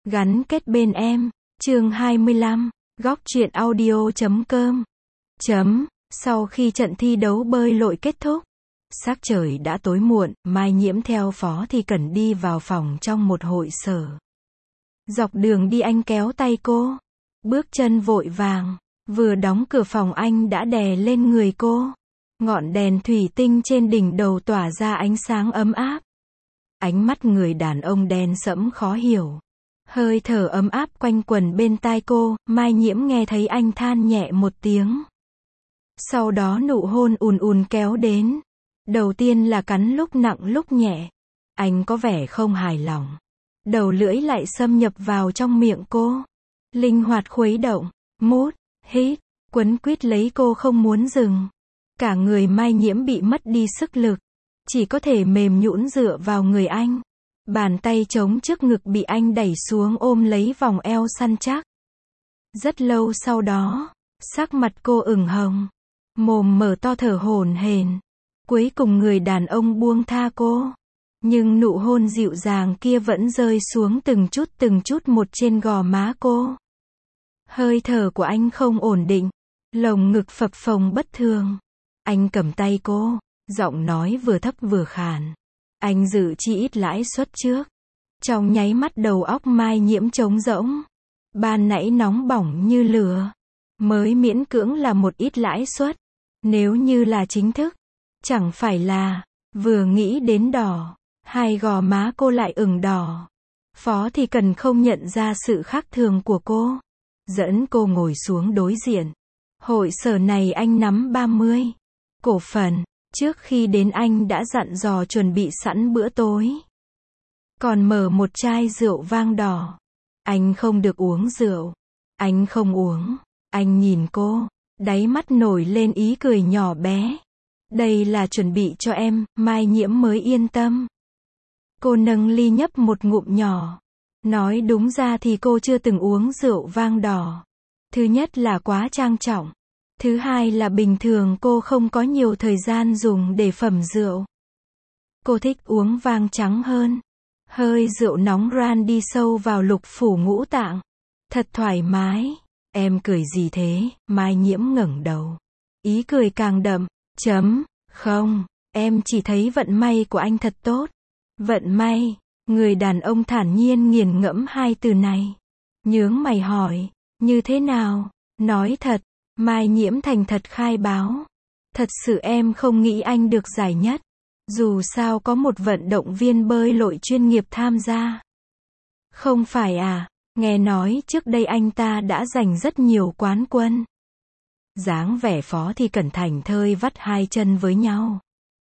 Gắn kết bên em. Chương 25. Góc truyện audio.com. Sau khi trận thi đấu bơi lội kết thúc, sắc trời đã tối muộn, Mai Nhiễm theo Phó Thì Cẩn đi vào phòng trong một hội sở. Dọc đường đi anh kéo tay cô, bước chân vội vàng, vừa đóng cửa phòng anh đã đè lên người cô. Ngọn đèn thủy tinh trên đỉnh đầu tỏa ra ánh sáng ấm áp. Ánh mắt người đàn ông đen sẫm khó hiểu. Hơi thở ấm áp quanh quẩn bên tai cô, Mai Nhiễm nghe thấy anh than nhẹ một tiếng. Sau đó nụ hôn ùn ùn kéo đến. Đầu tiên là cắn lúc nặng lúc nhẹ. Anh có vẻ không hài lòng. Đầu lưỡi lại xâm nhập vào trong miệng cô. Linh hoạt khuấy động, mút, hít, quấn quýt lấy cô không muốn dừng. Cả người Mai Nhiễm bị mất đi sức lực. Chỉ có thể mềm nhũn dựa vào người anh. Bàn tay trống trước ngực bị anh đẩy xuống ôm lấy vòng eo săn chắc. Rất lâu sau đó, sắc mặt cô ửng hồng. Mồm mở to thở hổn hển. Cuối cùng người đàn ông buông tha cô. Nhưng nụ hôn dịu dàng kia vẫn rơi xuống từng chút một trên gò má cô. Hơi thở của anh không ổn định. Lồng ngực phập phồng bất thường. Anh cầm tay cô, giọng nói vừa thấp vừa khàn. Anh dự chi ít lãi suất trước. Trong nháy mắt đầu óc Mai Nhiễm trống rỗng. Ban nãy nóng bỏng như lửa. Mới miễn cưỡng là một ít lãi suất. Nếu như là chính thức, chẳng phải là, vừa nghĩ đến đỏ, hai gò má cô lại ửng đỏ. Phó Thì Cần không nhận ra sự khác thường của cô. Dẫn cô ngồi xuống đối diện. Hội sở này anh nắm 30 cổ phần. Trước khi đến anh đã dặn dò chuẩn bị sẵn bữa tối. Còn mở một chai rượu vang đỏ. Anh không được uống rượu. Anh không uống. Anh nhìn cô, đáy mắt nổi lên ý cười nhỏ bé. Đây là chuẩn bị cho em, Mai Nhiễm mới yên tâm. Cô nâng ly nhấp một ngụm nhỏ. Nói đúng ra thì cô chưa từng uống rượu vang đỏ. Thứ nhất là quá trang trọng. Thứ hai là bình thường cô không có nhiều thời gian dùng để phẩm rượu. Cô thích uống vang trắng hơn. Hơi rượu nóng ran đi sâu vào lục phủ ngũ tạng. Thật thoải mái. Em cười gì thế? Mai Nhiễm ngẩng đầu. Ý cười càng đậm. Không, em chỉ thấy vận may của anh thật tốt. Vận may. Người đàn ông thản nhiên nghiền ngẫm hai từ này. Nhướng mày hỏi. Như thế nào? Nói thật. Mai Nhiễm thành thật khai báo. Thật sự em không nghĩ anh được giải nhất. Dù sao có một vận động viên bơi lội chuyên nghiệp tham gia. Không phải à, nghe nói trước đây anh ta đã giành rất nhiều quán quân. Dáng vẻ Phó Thì Cẩn thảnh thơi vắt hai chân với nhau.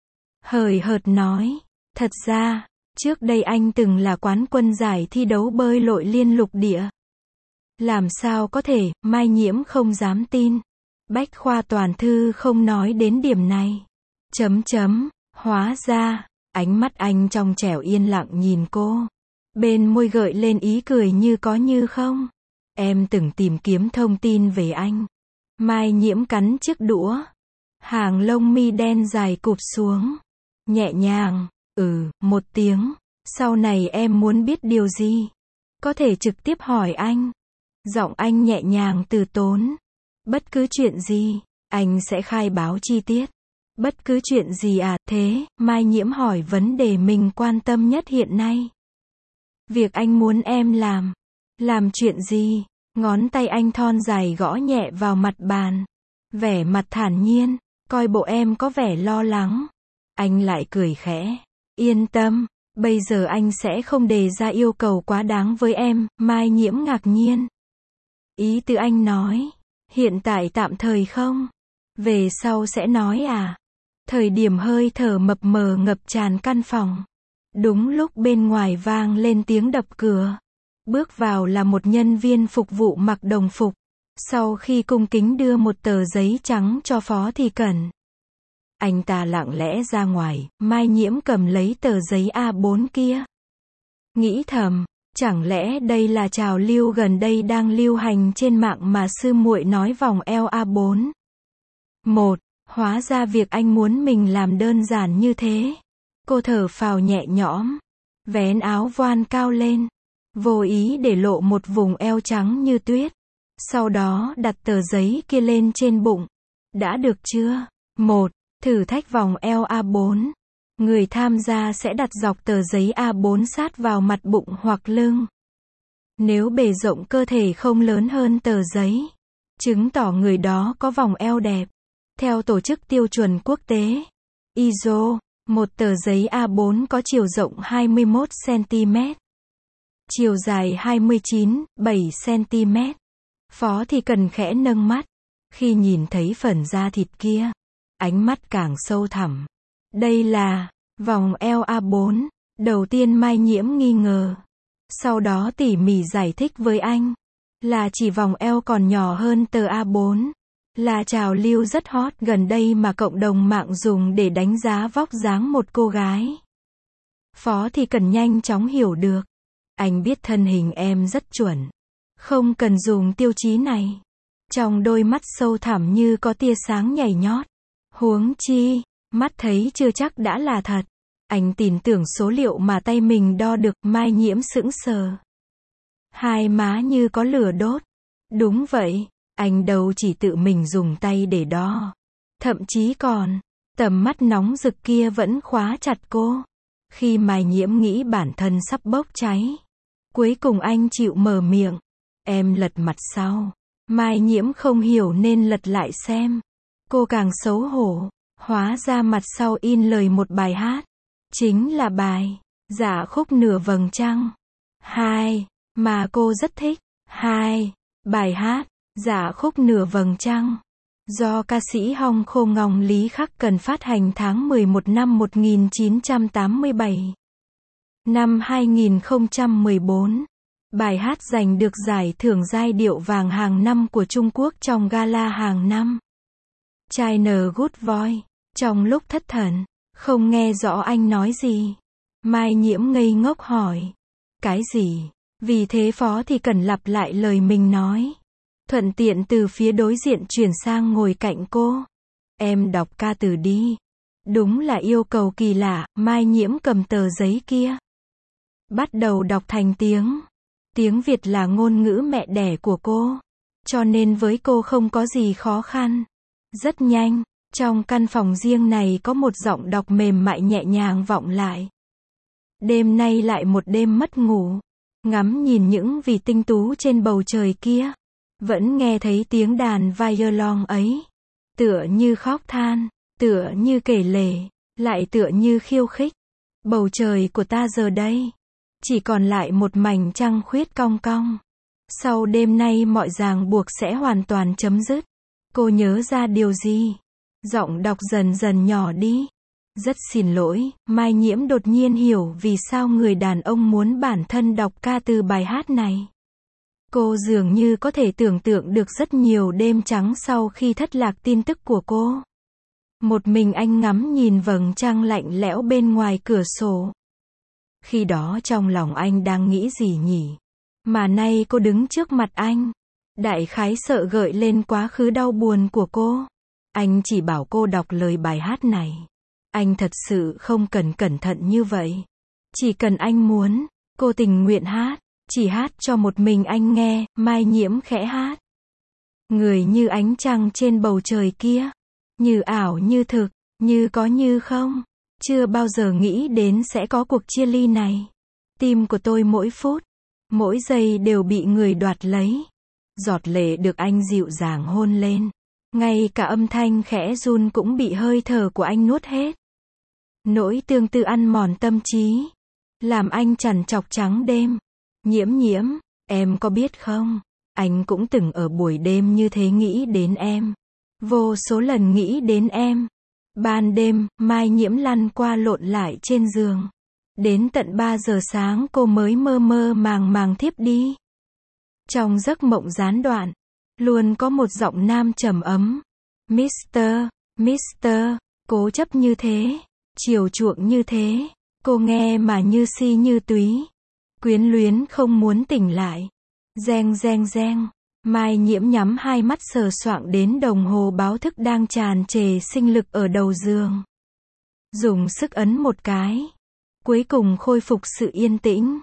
Hời hợt nói, thật ra, trước đây anh từng là quán quân giải thi đấu bơi lội liên lục địa. Làm sao có thể, Mai Nhiễm không dám tin. Bách khoa toàn thư không nói đến điểm này. Hóa ra, ánh mắt anh trong trẻo yên lặng nhìn cô. Bên môi gợi lên ý cười như có như không. Em từng tìm kiếm thông tin về anh. Mai Nhiễm cắn chiếc đũa. Hàng lông mi đen dài cụp xuống. Nhẹ nhàng, một tiếng. Sau này em muốn biết điều gì? Có thể trực tiếp hỏi anh. Giọng anh nhẹ nhàng từ tốn. Bất cứ chuyện gì, anh sẽ khai báo chi tiết. Bất cứ chuyện gì à? Thế, Mai Nhiễm hỏi vấn đề mình quan tâm nhất hiện nay. Việc anh muốn em làm. Làm chuyện gì? Ngón tay anh thon dài gõ nhẹ vào mặt bàn. Vẻ mặt thản nhiên, coi bộ em có vẻ lo lắng. Anh lại cười khẽ. Yên tâm, bây giờ anh sẽ không đề ra yêu cầu quá đáng với em. Mai Nhiễm ngạc nhiên. Ý tứ anh nói. Hiện tại tạm thời không. Về sau sẽ nói à? Thời điểm hơi thở mập mờ ngập tràn căn phòng. Đúng lúc bên ngoài vang lên tiếng đập cửa. Bước vào là một nhân viên phục vụ mặc đồng phục. Sau khi cung kính đưa một tờ giấy trắng cho Phó Thì Cẩn. Anh ta lặng lẽ ra ngoài, Mai Nhiễm cầm lấy tờ giấy A4 kia. Nghĩ thầm. Chẳng lẽ đây là trào lưu gần đây đang lưu hành trên mạng mà sư muội nói vòng eo A4? Hóa ra việc anh muốn mình làm đơn giản như thế. Cô thở phào nhẹ nhõm. Vén áo voan cao lên. vô ý để lộ một vùng eo trắng như tuyết. Sau đó đặt tờ giấy kia lên trên bụng. Đã được chưa? 1. Thử thách vòng eo A4. Người tham gia sẽ đặt dọc tờ giấy A4 sát vào mặt bụng hoặc lưng. Nếu bề rộng cơ thể không lớn hơn tờ giấy, chứng tỏ người đó có vòng eo đẹp. Theo tổ chức tiêu chuẩn quốc tế, ISO, một tờ giấy A4 có chiều rộng 21 cm, chiều dài 29,7 cm. Phó thì cần khẽ nâng mắt. Khi nhìn thấy phần da thịt kia, ánh mắt càng sâu thẳm. Đây là vòng eo A4. Đầu tiên Mai Nhiễm nghi ngờ. Sau đó tỉ mỉ giải thích với anh. Là chỉ vòng eo còn nhỏ hơn tờ A4. Là trào lưu rất hot gần đây mà cộng đồng mạng dùng để đánh giá vóc dáng một cô gái. Phó thì cần nhanh chóng hiểu được. Anh biết thân hình em rất chuẩn. Không cần dùng tiêu chí này. Trong đôi mắt sâu thẳm như có tia sáng nhảy nhót. Huống chi, mắt thấy chưa chắc đã là thật. Anh tin tưởng số liệu mà tay mình đo được. Mai Nhiễm sững sờ. Hai má như có lửa đốt. Đúng vậy, anh đâu chỉ tự mình dùng tay để đo. Thậm chí còn, tầm mắt nóng rực kia vẫn khóa chặt cô. Khi Mai Nhiễm nghĩ bản thân sắp bốc cháy, cuối cùng anh chịu mở miệng. Em lật mặt sau. Mai Nhiễm không hiểu nên lật lại xem. Cô càng xấu hổ. Hóa ra mặt sau in lời một bài hát. Chính là bài Dạ khúc nửa vầng trăng 2, mà cô rất thích. 2. Bài hát Dạ khúc nửa vầng trăng do ca sĩ Hong Khô Ngong Lý Khắc Cần phát hành tháng 11 năm 1987. Năm 2014, bài hát giành được giải thưởng giai điệu vàng hàng năm của Trung Quốc trong gala hàng năm China Good Voice. Trong lúc thất thần, không nghe rõ anh nói gì, Mai Nhiễm ngây ngốc hỏi. Cái gì? Vì thế Phó thì cần lặp lại lời mình nói. Thuận tiện từ phía đối diện chuyển sang ngồi cạnh cô. Em đọc ca từ đi. Đúng là yêu cầu kỳ lạ. Mai Nhiễm cầm tờ giấy kia, bắt đầu đọc thành tiếng. Tiếng Việt là ngôn ngữ mẹ đẻ của cô, cho nên với cô không có gì khó khăn. Rất nhanh, trong căn phòng riêng này có một giọng đọc mềm mại nhẹ nhàng vọng lại. Đêm nay lại một đêm mất ngủ. Ngắm nhìn những vì tinh tú trên bầu trời kia, vẫn nghe thấy tiếng đàn violon ấy. Tựa như khóc than, tựa như kể lể, lại tựa như khiêu khích. Bầu trời của ta giờ đây chỉ còn lại một mảnh trăng khuyết cong cong. Sau đêm nay mọi ràng buộc sẽ hoàn toàn chấm dứt. Cô nhớ ra điều gì? Giọng đọc dần dần nhỏ đi. Rất xin lỗi. Mai Nhiễm đột nhiên hiểu vì sao người đàn ông muốn bản thân đọc ca từ bài hát này. Cô dường như có thể tưởng tượng được rất nhiều đêm trắng sau khi thất lạc tin tức của cô. Một mình anh ngắm nhìn vầng trăng lạnh lẽo bên ngoài cửa sổ. Khi đó trong lòng anh đang nghĩ gì nhỉ? Mà nay cô đứng trước mặt anh. Đại khái sợ gợi lên quá khứ đau buồn của cô. Anh chỉ bảo cô đọc lời bài hát này. Anh thật sự không cần cẩn thận như vậy. Chỉ cần anh muốn, cô tình nguyện hát. Chỉ hát cho một mình anh nghe. Mai Nhiễm khẽ hát. Người như ánh trăng trên bầu trời kia. Như ảo như thực, như có như không. Chưa bao giờ nghĩ đến sẽ có cuộc chia ly này. Tim của tôi mỗi phút, mỗi giây đều bị người đoạt lấy. Giọt lệ được anh dịu dàng hôn lên. Ngay cả âm thanh khẽ run cũng bị hơi thở của anh nuốt hết. Nỗi tương tư ăn mòn tâm trí, làm anh trằn trọc trắng đêm. Nhiễm Nhiễm, em có biết không? Anh cũng từng ở buổi đêm như thế nghĩ đến em. Vô số lần nghĩ đến em. Ban đêm, Mai Nhiễm lăn qua lộn lại trên giường. Đến tận 3 giờ sáng cô mới mơ mơ màng màng thiếp đi. Trong giấc mộng gián đoạn, luôn có một giọng nam trầm ấm. Mr. Cố chấp như thế, chiều chuộng như thế. Cô nghe mà như si như túy. Quyến luyến không muốn tỉnh lại. Reng reng reng. Mai Nhiễm nhắm hai mắt sờ soạng đến đồng hồ báo thức đang tràn trề sinh lực ở đầu giường. Dùng sức ấn một cái. Cuối cùng khôi phục sự yên tĩnh.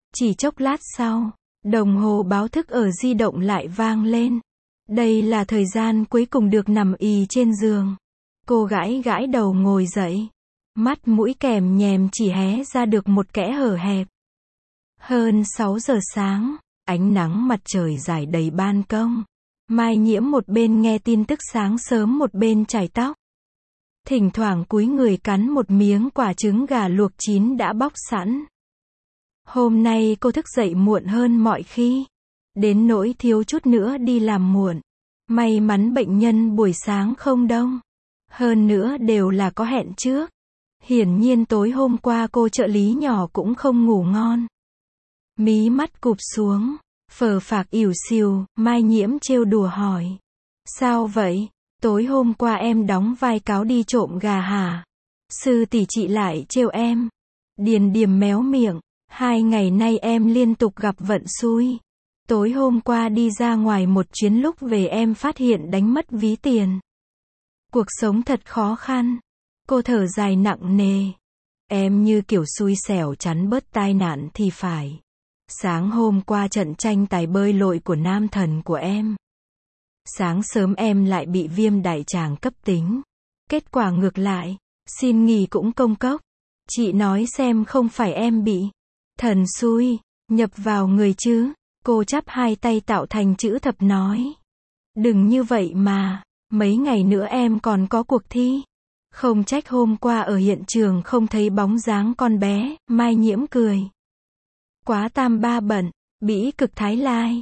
Chỉ chốc lát sau, đồng hồ báo thức ở di động lại vang lên. Đây là thời gian cuối cùng được nằm ì trên giường. Cô gãi gãi đầu ngồi dậy. Mắt mũi kèm nhèm chỉ hé ra được một kẽ hở hẹp. Hơn 6 giờ sáng, ánh nắng mặt trời rải đầy ban công. Mai Nhiễm một bên nghe tin tức sáng sớm một bên chải tóc. Thỉnh thoảng cúi người cắn một miếng quả trứng gà luộc chín đã bóc sẵn. Hôm nay cô thức dậy muộn hơn mọi khi. Đến nỗi thiếu chút nữa đi làm muộn. May mắn bệnh nhân buổi sáng không đông. Hơn nữa đều là có hẹn trước. Hiển nhiên tối hôm qua cô trợ lý nhỏ cũng không ngủ ngon. Mí mắt cụp xuống, phờ phạc ỉu xìu, Mai Nhiễm trêu đùa hỏi. Sao vậy? Tối hôm qua em đóng vai cáo đi trộm gà hả? Sư tỷ chị lại trêu em. Điền Điềm méo miệng. 2 ngày nay em liên tục gặp vận xui. Tối hôm qua đi ra ngoài một chuyến lúc về em phát hiện đánh mất ví tiền. Cuộc sống thật khó khăn. Cô thở dài nặng nề. Em như kiểu xui xẻo chắn bớt tai nạn thì phải. Sáng hôm qua trận tranh tài bơi lội của nam thần của em. Sáng sớm em lại bị viêm đại tràng cấp tính. Kết quả ngược lại, xin nghỉ cũng công cốc. Chị nói xem không phải em bị thần xui nhập vào người chứ? Cô chắp hai tay tạo thành chữ thập nói. Đừng như vậy mà, mấy ngày nữa em còn có cuộc thi. Không trách hôm qua ở hiện trường không thấy bóng dáng con bé. Mai Nhiễm cười. Quá tam ba bận, Bỉ Cực Thái Lai.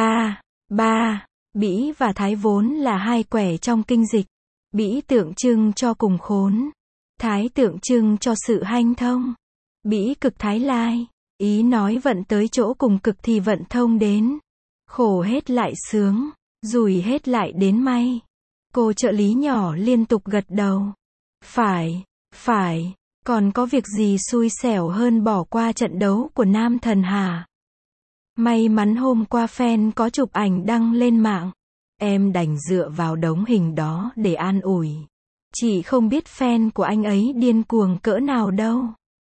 Bỉ và Thái vốn là hai quẻ trong kinh dịch. Bỉ tượng trưng cho cùng khốn. Thái tượng trưng cho sự hanh thông. Bỉ Cực Thái Lai. Ý nói vận tới chỗ cùng cực thì vận thông đến. Khổ hết lại sướng. Rủi hết lại đến may. Cô trợ lý nhỏ liên tục gật đầu. Phải. Còn có việc gì xui xẻo hơn bỏ qua trận đấu của nam thần hả? May mắn hôm qua fan có chụp ảnh đăng lên mạng. Em đành dựa vào đống hình đó để an ủi. Chị không biết fan của anh ấy điên cuồng cỡ nào đâu.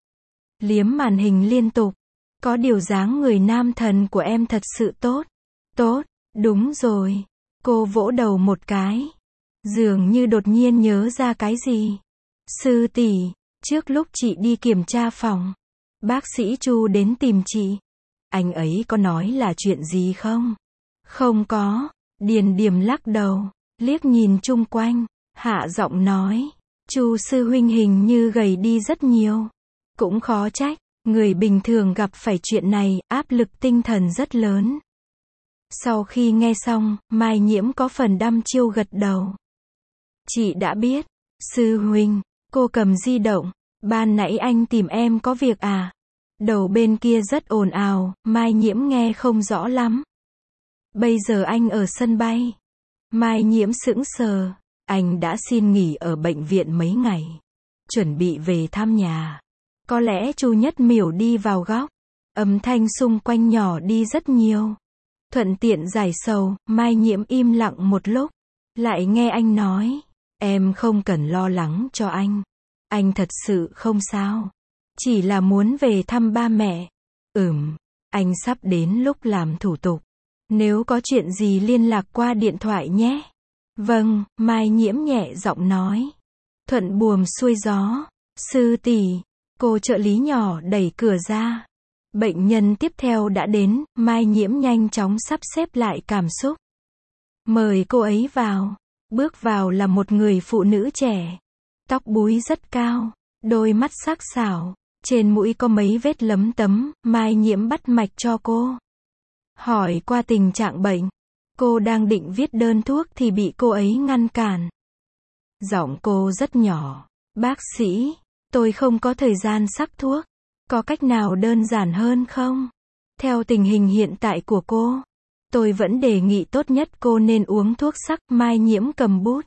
Liếm màn hình liên tục. Có điều dáng người nam thần của em thật sự tốt. Tốt, đúng rồi. Cô vỗ đầu một cái. Dường như đột nhiên nhớ ra cái gì. Sư tỷ, trước lúc chị đi kiểm tra phòng, bác sĩ Chu đến tìm chị. Anh ấy có nói là chuyện gì không? Không có. Điền Điềm lắc đầu, liếc nhìn chung quanh, hạ giọng nói. Chu sư huynh hình như gầy đi rất nhiều. Cũng khó trách, người bình thường gặp phải chuyện này, áp lực tinh thần rất lớn. Sau khi nghe xong, Mai Nhiễm có phần đăm chiêu gật đầu. Chị đã biết. Sư huynh, cô cầm di động. Ban nãy anh tìm em có việc à? Đầu bên kia rất ồn ào, Mai Nhiễm nghe không rõ lắm. Bây giờ anh ở sân bay. Mai Nhiễm sững sờ. Anh đã xin nghỉ ở bệnh viện mấy ngày. Chuẩn bị về thăm nhà. Có lẽ Chu Nhất Miểu đi vào góc. Âm thanh xung quanh nhỏ đi rất nhiều. Thuận tiện giải sầu, Mai Nhiễm im lặng một lúc. Lại nghe anh nói. Em không cần lo lắng cho anh. Anh thật sự không sao. Chỉ là muốn về thăm ba mẹ. Anh sắp đến lúc làm thủ tục. Nếu có chuyện gì liên lạc qua điện thoại nhé. Vâng, Mai Nhiễm nhẹ giọng nói. Thuận buồm xuôi gió. Sư tỷ, cô trợ lý nhỏ đẩy cửa ra. Bệnh nhân tiếp theo đã đến, Mai Nhiễm nhanh chóng sắp xếp lại cảm xúc. Mời cô ấy vào. Bước vào là một người phụ nữ trẻ. Tóc búi rất cao, đôi mắt sắc sảo, trên mũi có mấy vết lấm tấm. Mai Nhiễm bắt mạch cho cô. Hỏi qua tình trạng bệnh. Cô đang định viết đơn thuốc thì bị cô ấy ngăn cản. Giọng cô rất nhỏ. Bác sĩ, tôi không có thời gian sắc thuốc. Có cách nào đơn giản hơn không? Theo tình hình hiện tại của cô, tôi vẫn đề nghị tốt nhất cô nên uống thuốc sắc. Mai Nhiễm cầm bút.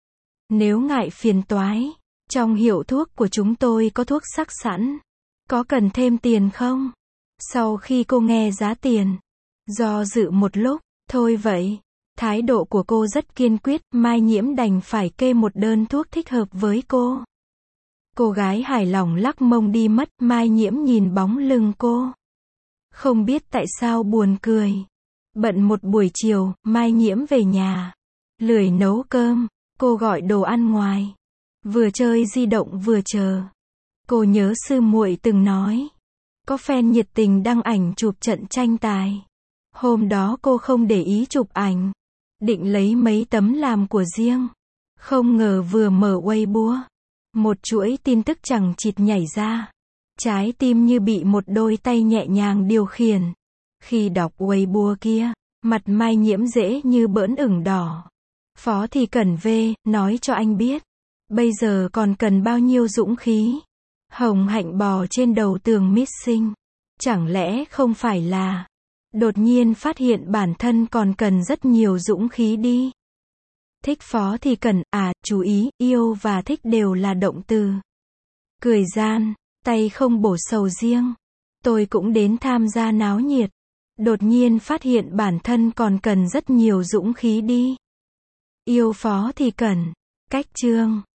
Nếu ngại phiền toái, trong hiệu thuốc của chúng tôi có thuốc sắc sẵn. Có cần thêm tiền không? Sau khi cô nghe giá tiền, do dự một lúc, thôi vậy. Thái độ của cô rất kiên quyết, Mai Nhiễm đành phải kê một đơn thuốc thích hợp với cô. Cô gái hài lòng lắc mông đi mất, Mai Nhiễm nhìn bóng lưng cô. Không biết tại sao buồn cười. Bận một buổi chiều, Mai Nhiễm về nhà. Lười nấu cơm, cô gọi đồ ăn ngoài. Vừa chơi di động vừa chờ. Cô nhớ sư muội từng nói. Có fan nhiệt tình đăng ảnh chụp trận tranh tài. Hôm đó cô không để ý chụp ảnh. Định lấy mấy tấm làm của riêng. Không ngờ vừa mở Weibo. Một chuỗi tin tức chằng chịt nhảy ra. Trái tim như bị một đôi tay nhẹ nhàng điều khiển. Khi đọc Weibo kia, mặt Mai Nhiễm dễ như bỡn ửng đỏ. Phó Thị Cẩn về, nói cho anh biết. Bây giờ còn cần bao nhiêu dũng khí. Hồng Hạnh bò trên đầu tường missing. Chẳng lẽ không phải là đột nhiên phát hiện bản thân còn cần rất nhiều dũng khí đi. Thích Phó Thị Cẩn, chú ý, yêu và thích đều là động từ. Cười gian, tay không bổ sầu riêng. Tôi cũng đến tham gia náo nhiệt. Đột nhiên phát hiện bản thân còn cần rất nhiều dũng khí đi. Yêu Phó Thị Cẩn. Cách chương